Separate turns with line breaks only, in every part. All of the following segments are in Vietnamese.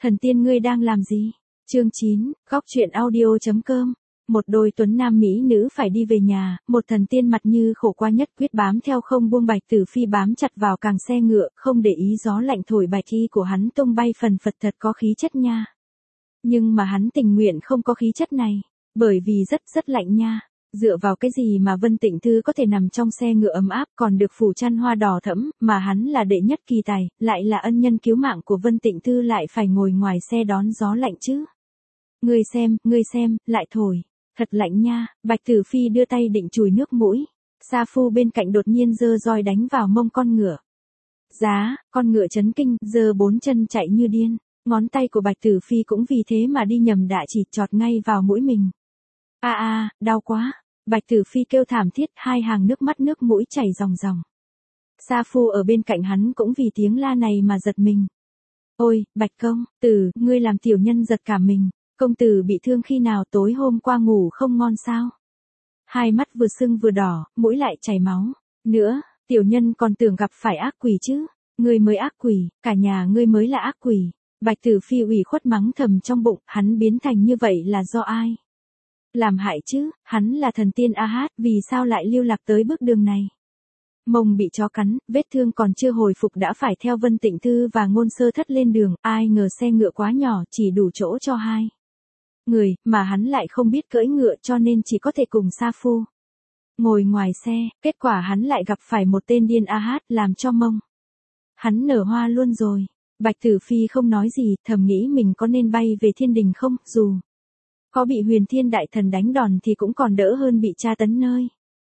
Thần tiên ngươi đang làm gì? Chương 9, góc truyện audio.com. Một đôi tuấn nam mỹ nữ phải đi về nhà, một thần tiên mặt như khổ qua nhất quyết bám theo không buông. Bạch Tử Phi bám chặt vào càng xe ngựa, không để ý gió lạnh thổi bạch y của hắn tung bay phần phật, thật có khí chất nha. Nhưng mà hắn tình nguyện không có khí chất này, bởi vì rất lạnh nha. Dựa vào cái gì mà Vân Tịnh Thư có thể nằm trong xe ngựa ấm áp còn được phủ chăn hoa đỏ thẫm, mà hắn là đệ nhất kỳ tài, lại là ân nhân cứu mạng của Vân Tịnh Thư lại phải ngồi ngoài xe đón gió lạnh chứ. Ngươi xem, lại thổi, thật lạnh nha. Bạch Tử Phi đưa tay định chùi nước mũi. Sa Phu bên cạnh đột nhiên giơ roi đánh vào mông con ngựa. Giá, con ngựa chấn kinh, giơ bốn chân chạy như điên. Ngón tay của Bạch Tử Phi cũng vì thế mà đi nhầm đạ chỉ chọt ngay vào mũi mình. Đau quá. Bạch Tử Phi kêu thảm thiết, hai hàng nước mũi chảy ròng ròng. Sa Phu ở bên cạnh hắn cũng vì tiếng la này mà giật mình. Ôi, Bạch công tử, ngươi làm tiểu nhân giật cả mình. Công tử bị thương khi nào? Tối hôm qua ngủ không ngon sao? Hai mắt vừa sưng vừa đỏ, mũi lại chảy máu. Nữa, tiểu nhân còn tưởng gặp phải ác quỷ chứ. Ngươi mới ác quỷ, cả nhà ngươi mới là ác quỷ. Bạch Tử Phi ủy khuất mắng thầm trong bụng, hắn biến thành như vậy là do ai? Làm hại chứ, hắn là thần tiên vì sao lại lưu lạc tới bước đường này? Mông bị chó cắn, vết thương còn chưa hồi phục đã phải theo Vân Tịnh Thư và Ngôn Sơ Thất lên đường, ai ngờ xe ngựa quá nhỏ, chỉ đủ chỗ cho hai người, mà hắn lại không biết cưỡi ngựa cho nên chỉ có thể cùng Sa Phu ngồi ngoài xe, kết quả hắn lại gặp phải một tên điên làm cho mông hắn nở hoa luôn rồi. Bạch Tử Phi không nói gì, thầm nghĩ mình có nên bay về thiên đình không, dù có bị Huyền Thiên Đại Thần đánh đòn thì cũng còn đỡ hơn bị tra tấn nơi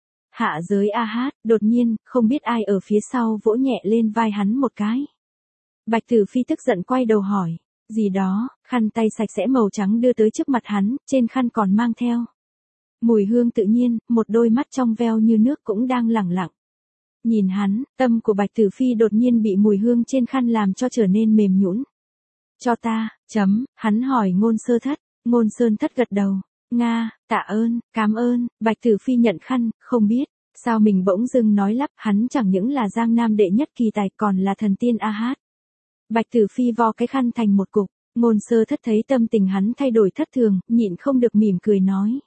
hạ giới. Đột nhiên, không biết ai ở phía sau vỗ nhẹ lên vai hắn một cái. Bạch Tử Phi tức giận quay đầu hỏi, gì đó, khăn tay sạch sẽ màu trắng đưa tới trước mặt hắn, trên khăn còn mang theo mùi hương tự nhiên, một đôi mắt trong veo như nước cũng đang lẳng lặng nhìn hắn. Tâm của Bạch Tử Phi đột nhiên bị mùi hương trên khăn làm cho trở nên mềm nhũn. Cho ta, hắn hỏi Ngôn Sơ Thất. Ngôn Sơn Thất gật đầu. Nga, tạ ơn, cảm ơn. Bạch Tử Phi nhận khăn, không biết sao mình bỗng dưng nói lắp, hắn chẳng những là Giang Nam đệ nhất kỳ tài còn là thần tiên Bạch Tử Phi vo cái khăn thành một cục. Ngôn Sơ Thất thấy tâm tình hắn thay đổi thất thường, nhịn không được mỉm cười nói.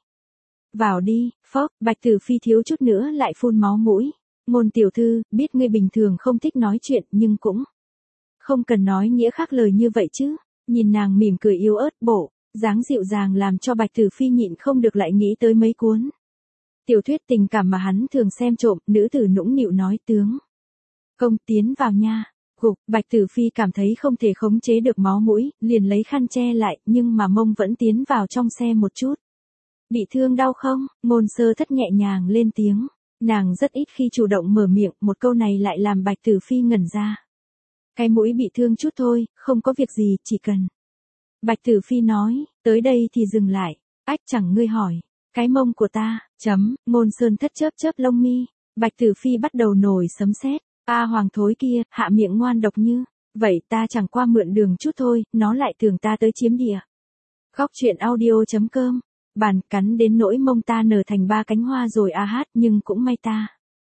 Vào đi, phốc. Bạch Tử Phi thiếu chút nữa lại phun máu mũi. Ngôn tiểu thư, biết ngươi bình thường không thích nói chuyện nhưng cũng không cần nói nghĩa khác lời như vậy chứ. Nhìn nàng mỉm cười yếu ớt bổ, dáng dịu dàng làm cho Bạch Tử Phi nhịn không được lại nghĩ tới mấy cuốn tiểu thuyết tình cảm mà hắn thường xem trộm. Nữ tử nũng nịu nói, tướng công tiến vào nha. Gục. Bạch Tử Phi cảm thấy không thể khống chế được máu mũi, liền lấy khăn che lại, nhưng mà mông vẫn tiến vào trong xe một chút. Bị thương đau không? Ngôn Sơ Thất nhẹ nhàng lên tiếng. Nàng rất ít khi chủ động mở miệng, một câu này lại làm Bạch Tử Phi ngẩn ra. Cái mũi bị thương chút thôi, không có việc gì, chỉ cần. Bạch Tử Phi nói, tới đây thì dừng lại. Chẳng ngươi hỏi. Cái mông của ta, Ngôn Sơn Thất chớp lông mi. Bạch Tử Phi bắt đầu nổi sấm sét. Hoàng thối kia, hạ miệng ngoan độc như. Vậy ta chẳng qua mượn đường chút thôi, nó lại tưởng ta tới chiếm địa. Góc truyện audio.com. Bàn cắn đến nỗi mông ta nở thành 3 cánh hoa rồi nhưng cũng may ta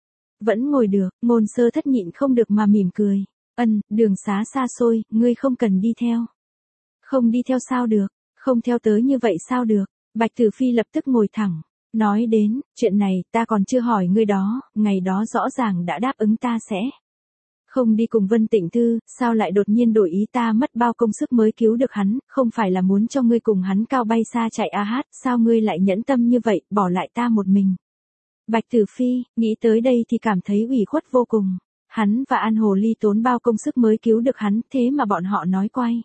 vẫn ngồi được. Ngôn Sơ Thất nhịn không được mà mỉm cười. Đường xá xa xôi, ngươi không cần đi theo. Không đi theo sao được, không theo tới như vậy sao được. Bạch Tử Phi lập tức ngồi thẳng. Nói đến, chuyện này ta còn chưa hỏi ngươi đó, ngày đó rõ ràng đã đáp ứng ta sẽ không đi cùng Vân Tịnh Thư, sao lại đột nhiên đổi ý? Ta mất bao công sức mới cứu được hắn, không phải là muốn cho ngươi cùng hắn cao bay xa chạy sao ngươi lại nhẫn tâm như vậy, bỏ lại ta một mình. Bạch Tử Phi, nghĩ tới đây thì cảm thấy ủy khuất vô cùng. Hắn và An Hồ Ly tốn bao công sức mới cứu được hắn, thế mà bọn họ nói quay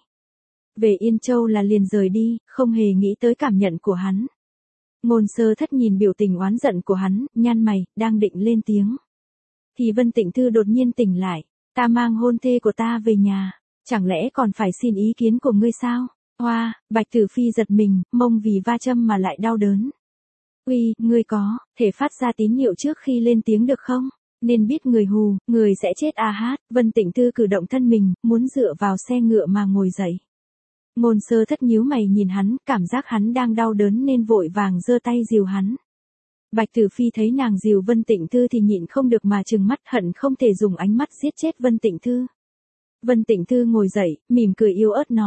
về Yên Châu là liền rời đi, không hề nghĩ tới cảm nhận của hắn. Ngôn Sơ Thất nhìn biểu tình oán giận của hắn, nhăn mày, đang định lên tiếng thì Vân Tịnh Thư đột nhiên tỉnh lại. Ta mang hôn thê của ta về nhà, chẳng lẽ còn phải xin ý kiến của ngươi sao? Bạch Tử Phi giật mình, mông vì va châm mà lại đau đớn. Ngươi có thể phát ra tín hiệu trước khi lên tiếng được không? Nên biết người hù, người sẽ chết Vân Tịnh Thư cử động thân mình, muốn dựa vào xe ngựa mà ngồi dậy. Ngôn Sơ Thất nhíu mày nhìn hắn, cảm giác hắn đang đau đớn nên vội vàng giơ tay dìu hắn. Bạch Tử Phi thấy nàng dìu Vân Tịnh Thư thì nhịn không được mà trừng mắt, hận không thể dùng ánh mắt giết chết Vân Tịnh Thư. Vân Tịnh Thư ngồi dậy, mỉm cười yếu ớt nói,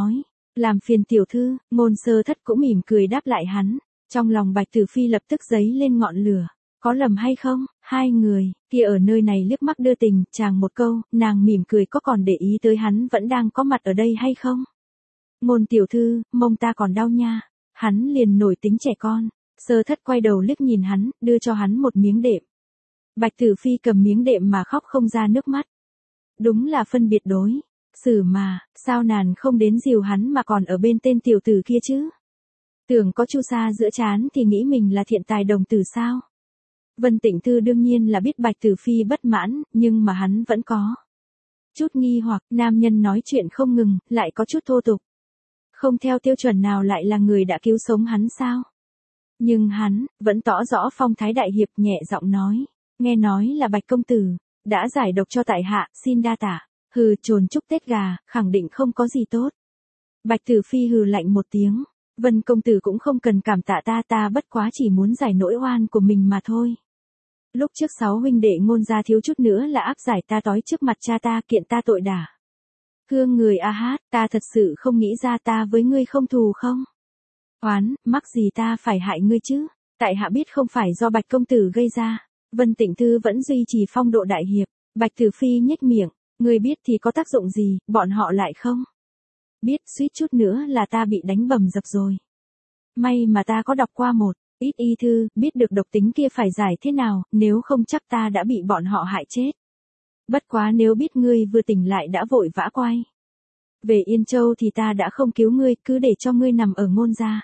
Làm phiền tiểu thư, Ngôn Sơ Thất cũng mỉm cười đáp lại hắn. Trong lòng Bạch Tử Phi lập tức dấy lên ngọn lửa. Có lầm hay không, hai người, kia ở nơi này liếc mắt đưa tình, chàng một câu, nàng mỉm cười có còn để ý tới hắn vẫn đang có mặt ở đây hay không? Ngôn tiểu thư, mông ta còn đau nha. Hắn liền nổi tính trẻ con. Sơ Thất quay đầu liếc nhìn hắn, đưa cho hắn một miếng đệm. Bạch Tử Phi cầm miếng đệm mà khóc không ra nước mắt. Đúng là phân biệt đối. Xử mà, sao nàng không đến dìu hắn mà còn ở bên tên tiểu tử kia chứ? Tưởng có chu sa giữa trán thì nghĩ mình là thiện tài đồng tử sao? Vân Tịnh Thư đương nhiên là biết Bạch Tử Phi bất mãn, nhưng mà hắn vẫn có chút nghi hoặc, nam nhân nói chuyện không ngừng, lại có chút thô tục. Không theo tiêu chuẩn nào lại là người đã cứu sống hắn sao? Nhưng hắn, vẫn tỏ rõ phong thái đại hiệp nhẹ giọng nói, nghe nói là Bạch công tử, đã giải độc cho tại hạ, xin đa tạ. Hừ, trồn chúc Tết gà, khẳng định không có gì tốt. Bạch Tử Phi hừ lạnh một tiếng, Vân công tử cũng không cần cảm tạ ta bất quá chỉ muốn giải nỗi oan của mình mà thôi. Lúc trước 6 huynh đệ Ngôn gia thiếu chút nữa là áp giải ta tói trước mặt cha ta kiện ta tội đả. Hương người a hát, ta thật sự không nghĩ ra ta với ngươi không thù không? Oán, mắc gì ta phải hại ngươi chứ? Tại hạ biết không phải do Bạch công tử gây ra. Vân Tịnh Thư vẫn duy trì phong độ đại hiệp. Bạch Tử Phi nhếch miệng, ngươi biết thì có tác dụng gì, bọn họ lại không? Biết, suýt chút nữa là ta bị đánh bầm dập rồi. May mà ta có đọc qua một ít y thư, biết được độc tính kia phải giải thế nào, nếu không chắc ta đã bị bọn họ hại chết. Bất quá nếu biết ngươi vừa tỉnh lại đã vội vã quay về Yên Châu thì ta đã không cứu ngươi, cứ để cho ngươi nằm ở Ngôn gia.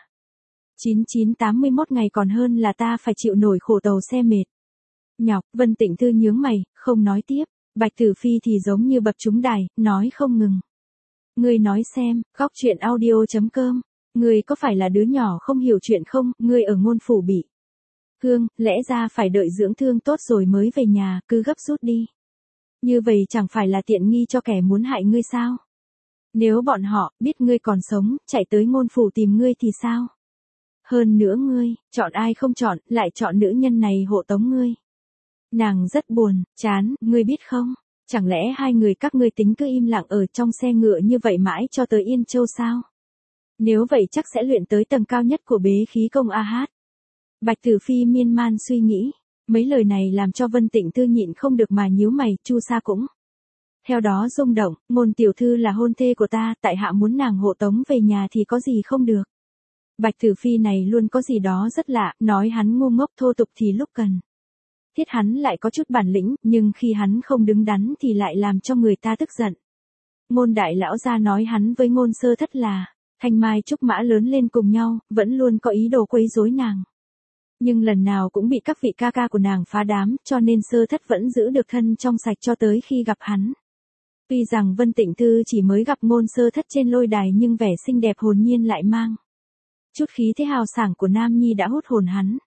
9981 ngày còn hơn là ta phải chịu nổi khổ tàu xe mệt. Nhọc, Vân Tịnh Thư nhướng mày, không nói tiếp. Bạch Tử Phi thì giống như bập trúng đài, nói không ngừng. Ngươi nói xem, góc chuyện audio.com. Ngươi có phải là đứa nhỏ không hiểu chuyện không, ngươi ở Ngôn phủ bị thương, lẽ ra phải đợi dưỡng thương tốt rồi mới về nhà, cứ gấp rút đi. Như vậy chẳng phải là tiện nghi cho kẻ muốn hại ngươi sao? Nếu bọn họ biết ngươi còn sống, chạy tới Ngôn phủ tìm ngươi thì sao? Hơn nữa ngươi, chọn ai không chọn, lại chọn nữ nhân này hộ tống ngươi. Nàng rất buồn, chán, ngươi biết không? Chẳng lẽ hai người các ngươi tính cứ im lặng ở trong xe ngựa như vậy mãi cho tới Yên Châu sao? Nếu vậy chắc sẽ luyện tới tầng cao nhất của bế khí công a hát. Bạch Tử Phi miên man suy nghĩ. Mấy lời này làm cho Vân Tịnh Thư nhịn không được mà nhíu mày, chu sa cũng theo đó rung động, Ngôn tiểu thư là hôn thê của ta, tại hạ muốn nàng hộ tống về nhà thì có gì không được. Bạch Tử Phi này luôn có gì đó rất lạ, nói hắn ngu ngốc thô tục thì lúc cần thiết hắn lại có chút bản lĩnh, nhưng khi hắn không đứng đắn thì lại làm cho người ta tức giận. Ngôn đại lão gia nói hắn với Ngôn Sơ Thất là thanh mai trúc mã lớn lên cùng nhau, vẫn luôn có ý đồ quấy rối nàng. Nhưng lần nào cũng bị các vị ca ca của nàng phá đám, cho nên Sơ Thất vẫn giữ được thân trong sạch cho tới khi gặp hắn. Tuy rằng Vân Tịnh Thư chỉ mới gặp Ngôn Sơ Thất trên lôi đài nhưng vẻ xinh đẹp hồn nhiên lại mang chút khí thế hào sảng của nam nhi đã hút hồn hắn.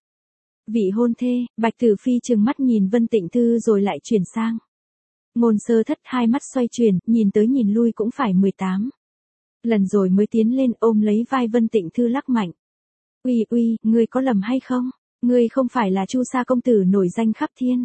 Vị hôn thê, Bạch Tử Phi trừng mắt nhìn Vân Tịnh Thư rồi lại chuyển sang Ngôn Sơ Thất, hai mắt xoay chuyển, nhìn tới nhìn lui cũng phải 18 lần rồi mới tiến lên ôm lấy vai Vân Tịnh Thư lắc mạnh. Uy, ngươi có lầm hay không? Ngươi không phải là Chu Sa công tử nổi danh khắp thiên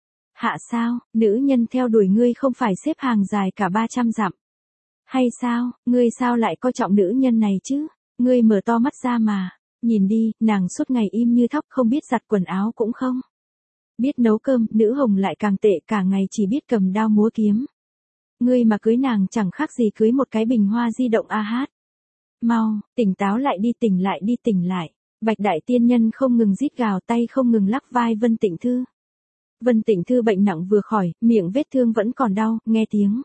hạ sao? Nữ nhân theo đuổi ngươi không phải xếp hàng dài cả 300 dặm hay sao? Ngươi sao lại coi trọng nữ nhân này chứ? Ngươi mở to mắt ra mà nhìn đi, nàng suốt ngày im như thóc, không biết giặt quần áo cũng không biết nấu cơm, nữ hồng lại càng tệ, cả ngày chỉ biết cầm đao múa kiếm. Ngươi mà cưới nàng chẳng khác gì cưới một cái bình hoa di động a hát. Mau, tỉnh táo lại đi, tỉnh lại. Bạch đại tiên nhân không ngừng rít gào, tay không ngừng lắc vai Vân Tịnh Thư. Vân Tịnh Thư bệnh nặng vừa khỏi, miệng vết thương vẫn còn đau, nghe tiếng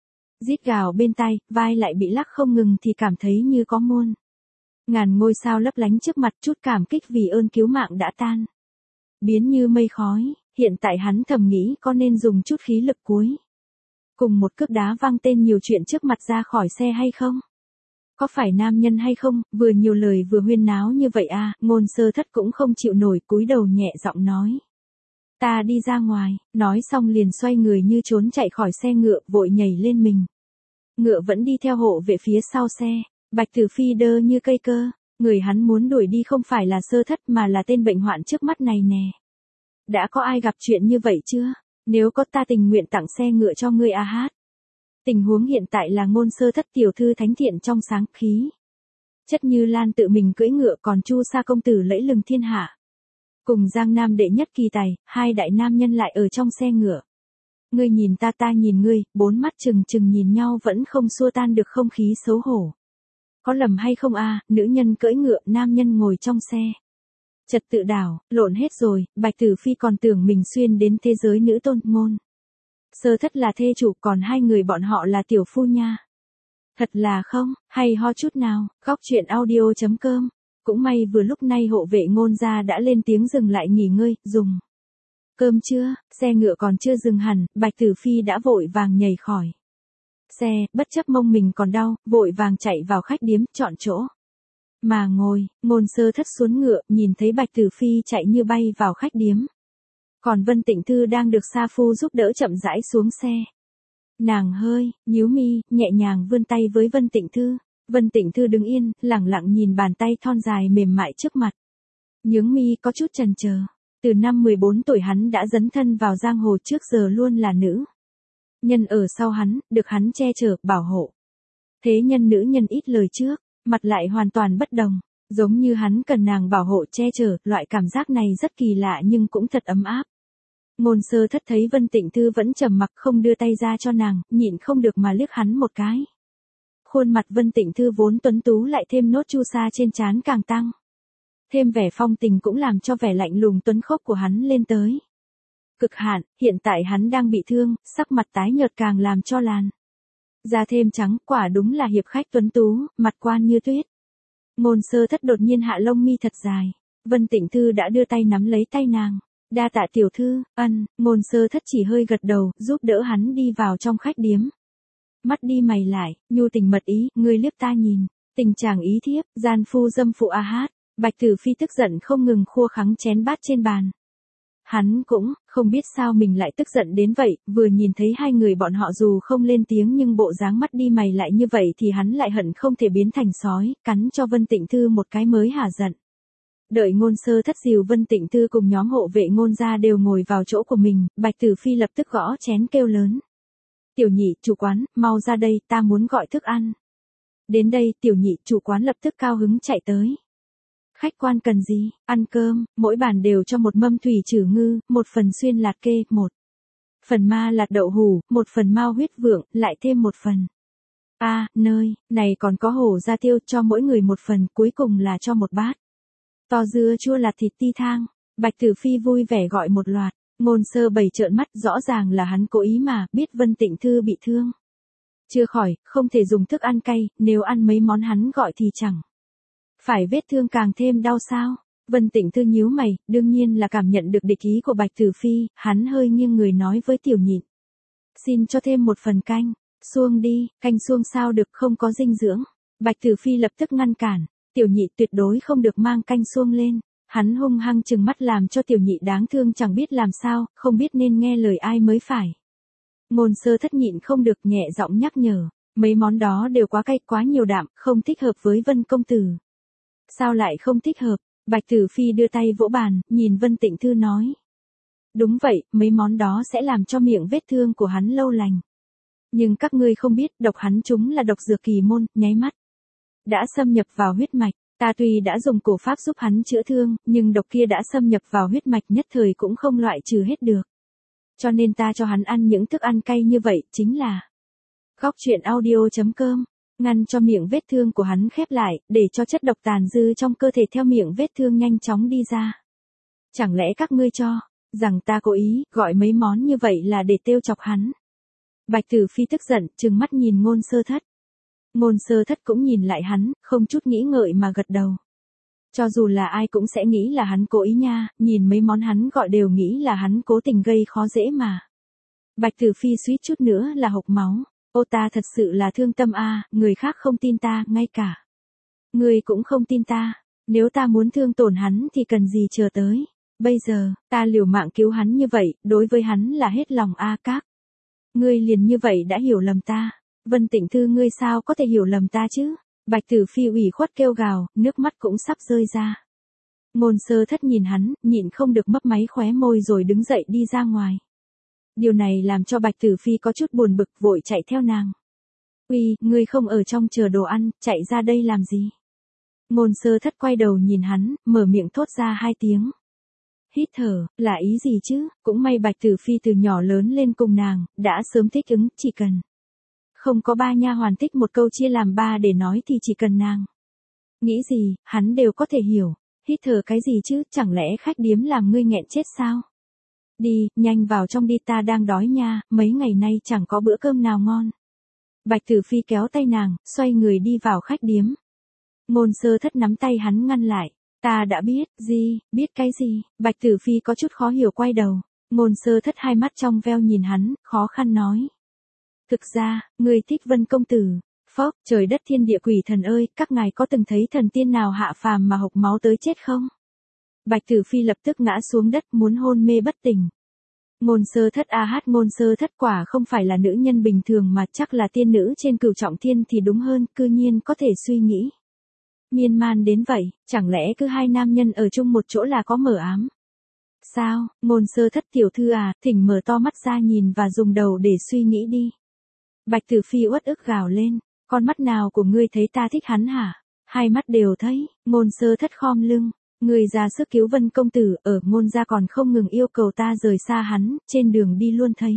rít gào bên tai, vai lại bị lắc không ngừng thì cảm thấy như có muôn ngàn ngôi sao lấp lánh trước mặt, chút cảm kích vì ơn cứu mạng đã tan biến như mây khói. Hiện tại hắn thầm nghĩ có nên dùng chút khí lực cuối cùng một cước đá văng tên nhiều chuyện trước mặt ra khỏi xe hay không? Có phải nam nhân hay không, vừa nhiều lời vừa huyên náo như vậy à? Ngôn Sơ Thất cũng không chịu nổi, cúi đầu nhẹ giọng nói. Ta đi ra ngoài, nói xong liền xoay người như trốn chạy khỏi xe ngựa, vội nhảy lên mình. Ngựa vẫn đi theo hộ về phía sau xe, Bạch Tử Phi đơ như cây cơ, người hắn muốn đuổi đi không phải là Sơ Thất mà là tên bệnh hoạn trước mắt này nè. Đã có ai gặp chuyện như vậy chưa? Nếu có ta tình nguyện tặng xe ngựa cho ngươi a hát. Tình huống hiện tại là Ngôn Sơ Thất tiểu thư thánh thiện trong sáng, khí Chất Như Lan tự mình cưỡi ngựa, còn Chu Sa công tử lẫy lừng thiên hạ. Cùng Giang Nam đệ nhất kỳ tài, hai đại nam nhân lại ở trong xe ngựa. Ngươi nhìn ta, ta nhìn ngươi, bốn mắt chừng chừng nhìn nhau vẫn không xua tan được không khí xấu hổ. Có lầm hay không a, nữ nhân cưỡi ngựa, nam nhân ngồi trong xe. Trật tự đảo, lộn hết rồi, Bạch Tử Phi còn tưởng mình xuyên đến thế giới nữ tôn. Ngôn Sơ Thất là thê chủ, còn hai người bọn họ là tiểu phu nha. Thật là không, hay ho chút nào. Góc chuyện audio.com. Cũng may vừa lúc này hộ vệ Ngôn gia đã lên tiếng dừng lại nghỉ ngơi, dùng cơm chưa. Xe ngựa còn chưa dừng hẳn, Bạch Tử Phi đã vội vàng nhảy khỏi xe, bất chấp mông mình còn đau, vội vàng chạy vào khách điếm, chọn chỗ mà ngồi. Ngôn Sơ Thất xuống ngựa, nhìn thấy Bạch Tử Phi chạy như bay vào khách điếm. Còn Vân Tịnh Thư đang được sa phu giúp đỡ chậm rãi xuống xe. Nàng hơi nhíu mi, nhẹ nhàng vươn tay với Vân Tịnh Thư. Vân Tịnh Thư đứng yên, lẳng lặng nhìn bàn tay thon dài mềm mại trước mặt. Nhướng mi có chút chần chờ. Từ năm 14 tuổi hắn đã dấn thân vào giang hồ, trước giờ luôn là nữ nhân ở sau hắn, được hắn che chở, bảo hộ. Thế nhân nữ nhân ít lời trước, mặt lại hoàn toàn bất đồng. Giống như hắn cần nàng bảo hộ che chở, loại cảm giác này rất kỳ lạ nhưng cũng thật ấm áp. Ngôn Sơ Thất thấy Vân Tịnh Thư vẫn trầm mặc không đưa tay ra cho nàng, nhịn không được mà liếc hắn một cái. Khuôn mặt Vân Tịnh Thư vốn tuấn tú lại thêm nốt chu sa trên trán càng tăng thêm vẻ phong tình, cũng làm cho vẻ lạnh lùng tuấn khốc của hắn lên tới cực hạn. Hiện tại hắn đang bị thương, sắc mặt tái nhợt càng làm cho làn da thêm trắng, quả đúng là hiệp khách tuấn tú, mặt quan như tuyết. Ngôn Sơ Thất đột nhiên hạ lông mi thật dài. Vân Tịnh Thư đã đưa tay nắm lấy tay nàng. Đa tạ tiểu thư. Ngôn Sơ Thất chỉ hơi gật đầu, giúp đỡ hắn đi vào trong khách điếm. Mắt đi mày lại, nhu tình mật ý, ngươi liếc ta nhìn. Tình chàng ý thiếp, gian phu dâm phụ a hát. Bạch Tử Phi tức giận không ngừng khua khắng chén bát trên bàn. Hắn cũng không biết sao mình lại tức giận đến vậy, vừa nhìn thấy hai người bọn họ dù không lên tiếng nhưng bộ dáng mắt đi mày lại như vậy thì hắn lại hận không thể biến thành sói, cắn cho Vân Tịnh Thư một cái mới hả giận. Đợi Ngôn Sơ Thất dìu Vân Tịnh Thư cùng nhóm hộ vệ Ngôn gia đều ngồi vào chỗ của mình, Bạch Tử Phi lập tức gõ chén kêu lớn. Tiểu Nhị, chủ quán, mau ra đây, ta muốn gọi thức ăn. Đến đây, Tiểu Nhị, chủ quán lập tức cao hứng chạy tới. Khách quan cần gì? Ăn cơm. Mỗi bàn đều cho một mâm thủy trừ ngư, một phần xuyên lạt kê, một phần ma lạt đậu hủ, một phần mao huyết vượng, lại thêm một phần. Nơi này còn có hổ da tiêu, cho mỗi người một phần, cuối cùng là cho một bát to dưa chua lạt thịt ti thang. Bạch Tử Phi vui vẻ gọi một loạt. Ngôn Sơ Bày trợn mắt, rõ ràng là hắn cố ý mà, biết Vân Tịnh Thư bị thương chưa khỏi, không thể dùng thức ăn cay, nếu ăn mấy món hắn gọi thì chẳng phải vết thương càng thêm đau sao. Vân Tịnh Thư nhíu mày, đương nhiên là cảm nhận được địch ý của Bạch Tử Phi, hắn hơi nghiêng người nói với Tiểu Nhị. Xin cho thêm một phần canh, suông đi, canh suông sao được, không có dinh dưỡng. Bạch Tử Phi lập tức ngăn cản, Tiểu Nhị tuyệt đối không được mang canh suông lên. Hắn hung hăng trừng mắt làm cho Tiểu Nhị đáng thương chẳng biết làm sao, không biết nên nghe lời ai mới phải. Ngôn Sơ Thất nhịn không được nhẹ giọng nhắc nhở, mấy món đó đều quá cay, quá nhiều đạm, không thích hợp với Vân công tử. Sao lại không thích hợp? Bạch Tử Phi đưa tay vỗ bàn, nhìn Vân Tịnh Thư nói. Đúng vậy, mấy món đó sẽ làm cho miệng vết thương của hắn lâu lành. Nhưng các ngươi không biết, độc hắn chúng là độc dược kỳ môn, nháy mắt đã xâm nhập vào huyết mạch. Ta tuy đã dùng cổ pháp giúp hắn chữa thương, nhưng độc kia đã xâm nhập vào huyết mạch, nhất thời cũng không loại trừ hết được. Cho nên ta cho hắn ăn những thức ăn cay như vậy, chính là Góc chuyện audio.com, ngăn cho miệng vết thương của hắn khép lại, để cho chất độc tàn dư trong cơ thể theo miệng vết thương nhanh chóng đi ra. Chẳng lẽ các ngươi cho rằng ta cố ý gọi mấy món như vậy là để trêu chọc hắn? Bạch Tử Phi tức giận, trừng mắt nhìn Ngôn Sơ Thất. Ngôn Sơ Thất cũng nhìn lại hắn, không chút nghĩ ngợi mà gật đầu. Cho dù là ai cũng sẽ nghĩ là hắn cố ý nha, nhìn mấy món hắn gọi đều nghĩ là hắn cố tình gây khó dễ mà. Bạch Tử Phi suýt chút nữa là hộc máu. Ô, ta thật sự là thương tâm a, người khác không tin ta, ngay cả ngươi cũng không tin ta. Nếu ta muốn thương tổn hắn thì cần gì chờ tới bây giờ, ta liều mạng cứu hắn như vậy, đối với hắn là hết lòng a. Các ngươi liền như vậy đã hiểu lầm ta. Vân Tịnh Thư, ngươi sao có thể hiểu lầm ta chứ? Bạch Tử Phi ủy khuất kêu gào, nước mắt cũng sắp rơi ra. Ngôn Sơ Thất nhìn hắn, nhịn không được mấp máy khóe môi rồi đứng dậy đi ra ngoài. Điều này làm cho Bạch Tử Phi có chút buồn bực, vội chạy theo nàng. Uy, ngươi không ở trong chờ đồ ăn, chạy ra đây làm gì? Ngôn Sơ Thất quay đầu nhìn hắn, mở miệng thốt ra hai tiếng. Hít thở, là ý gì chứ, cũng may Bạch Tử Phi từ nhỏ lớn lên cùng nàng, đã sớm thích ứng, chỉ cần không có ba nha hoàn thích một câu chia làm ba để nói thì chỉ cần nàng nghĩ gì, hắn đều có thể hiểu. Hít thở cái gì chứ, chẳng lẽ khách điếm làm ngươi nghẹn chết sao? Đi, nhanh vào trong đi, ta đang đói nha, mấy ngày nay chẳng có bữa cơm nào ngon. Bạch Tử Phi kéo tay nàng, xoay người đi vào khách điếm. Ngôn Sơ Thất nắm tay hắn ngăn lại. Ta đã biết, gì, biết cái gì? Bạch Tử Phi có chút khó hiểu quay đầu. Ngôn Sơ Thất hai mắt trong veo nhìn hắn, khó khăn nói. Thực ra, ngươi thích Vân công tử. Phốc, trời đất thiên địa quỷ thần ơi, các ngài có từng thấy thần tiên nào hạ phàm mà hộc máu tới chết không? Bạch Tử Phi lập tức ngã xuống đất muốn hôn mê bất tỉnh. Ngôn Sơ Thất Ngôn Sơ Thất quả không phải là nữ nhân bình thường mà chắc là tiên nữ trên cửu trọng thiên thì đúng hơn, cư nhiên có thể suy nghĩ miên man đến vậy, chẳng lẽ cứ hai nam nhân ở chung một chỗ là có mờ ám? Sao, Ngôn Sơ Thất tiểu thư thỉnh mở to mắt ra nhìn và dùng đầu để suy nghĩ đi. Bạch Tử Phi uất ức gào lên, con mắt nào của ngươi thấy ta thích hắn hả? Hai mắt đều thấy. Ngôn Sơ Thất khom lưng, ngươi ra sức cứu Vân công tử, ở Ngôn gia còn không ngừng yêu cầu ta rời xa hắn, trên đường đi luôn thấy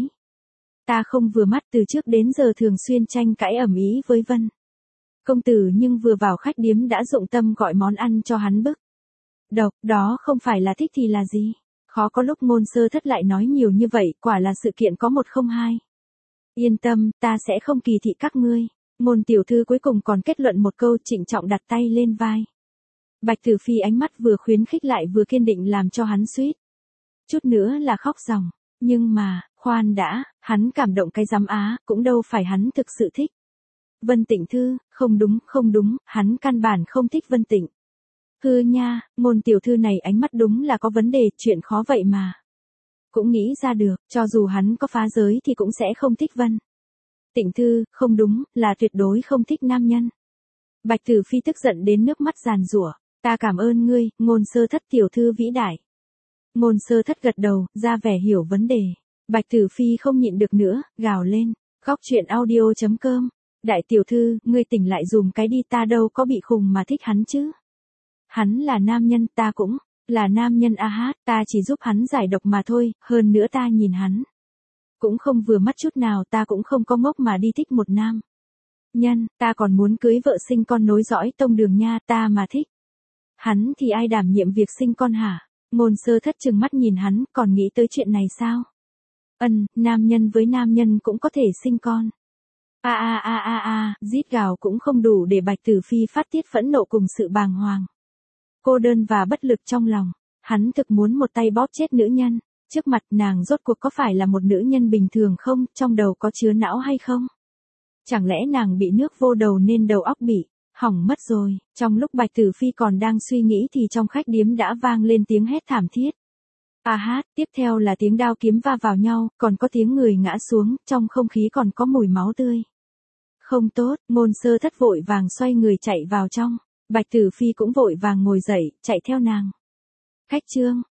ta không vừa mắt, từ trước đến giờ thường xuyên tranh cãi ầm ĩ với Vân công tử, nhưng vừa vào khách điếm đã dụng tâm gọi món ăn cho hắn bức. Độc, đó không phải là thích thì là gì? Khó có lúc Ngôn Sơ Thất lại nói nhiều như vậy, quả là sự kiện có một không hai. Yên tâm, ta sẽ không kỳ thị các ngươi. Ngôn tiểu thư cuối cùng còn kết luận một câu, trịnh trọng đặt tay lên vai. Bạch Tử Phi ánh mắt vừa khuyến khích lại vừa kiên định làm cho hắn suýt chút nữa là khóc ròng. Nhưng mà, khoan đã, hắn cảm động cái rắm cũng đâu phải hắn thực sự thích. Vân Tịnh Thư, không đúng, hắn căn bản không thích Vân Tịnh. Hư nha, Ngôn tiểu thư này ánh mắt đúng là có vấn đề, chuyện khó vậy mà cũng nghĩ ra được, cho dù hắn có phá giới thì cũng sẽ không thích Vân Tịnh Thư, không đúng, là tuyệt đối không thích nam nhân. Bạch Tử Phi tức giận đến nước mắt giàn giụa, ta cảm ơn ngươi, Ngôn Sơ Thất tiểu thư vĩ đại. Ngôn Sơ Thất gật đầu, ra vẻ hiểu vấn đề. Bạch Tử Phi không nhịn được nữa, gào lên, góc truyện audio.com. Đại tiểu thư, ngươi tỉnh lại dùm cái đi, ta đâu có bị khùng mà thích hắn chứ. Hắn là nam nhân, ta cũng là nam nhân ta chỉ giúp hắn giải độc mà thôi, hơn nữa ta nhìn hắn cũng không vừa mắt chút nào, ta cũng không có ngốc mà đi thích một nam nhân, ta còn muốn cưới vợ sinh con nối dõi tông đường nha, ta mà thích hắn thì ai đảm nhiệm việc sinh con hả? Ngôn Sơ Thất trừng mắt nhìn hắn, còn nghĩ tới chuyện này sao? Nam nhân với nam nhân cũng có thể sinh con. Rít gào cũng không đủ để Bạch Tử Phi phát tiết phẫn nộ cùng sự bàng hoàng, cô đơn và bất lực trong lòng. Hắn thực muốn một tay bóp chết nữ nhân trước mặt, nàng rốt cuộc có phải là một nữ nhân bình thường không, trong đầu có chứa não hay không? Chẳng lẽ nàng bị nước vô đầu nên đầu óc bị hỏng mất rồi? Trong lúc Bạch Tử Phi còn đang suy nghĩ thì trong khách điếm đã vang lên tiếng hét thảm thiết. Tiếp theo là tiếng đao kiếm va vào nhau, còn có tiếng người ngã xuống, trong không khí còn có mùi máu tươi. Không tốt, Ngôn Sơ Thất vội vàng xoay người chạy vào trong. Bạch Tử Phi cũng vội vàng ngồi dậy, chạy theo nàng. Khách trương,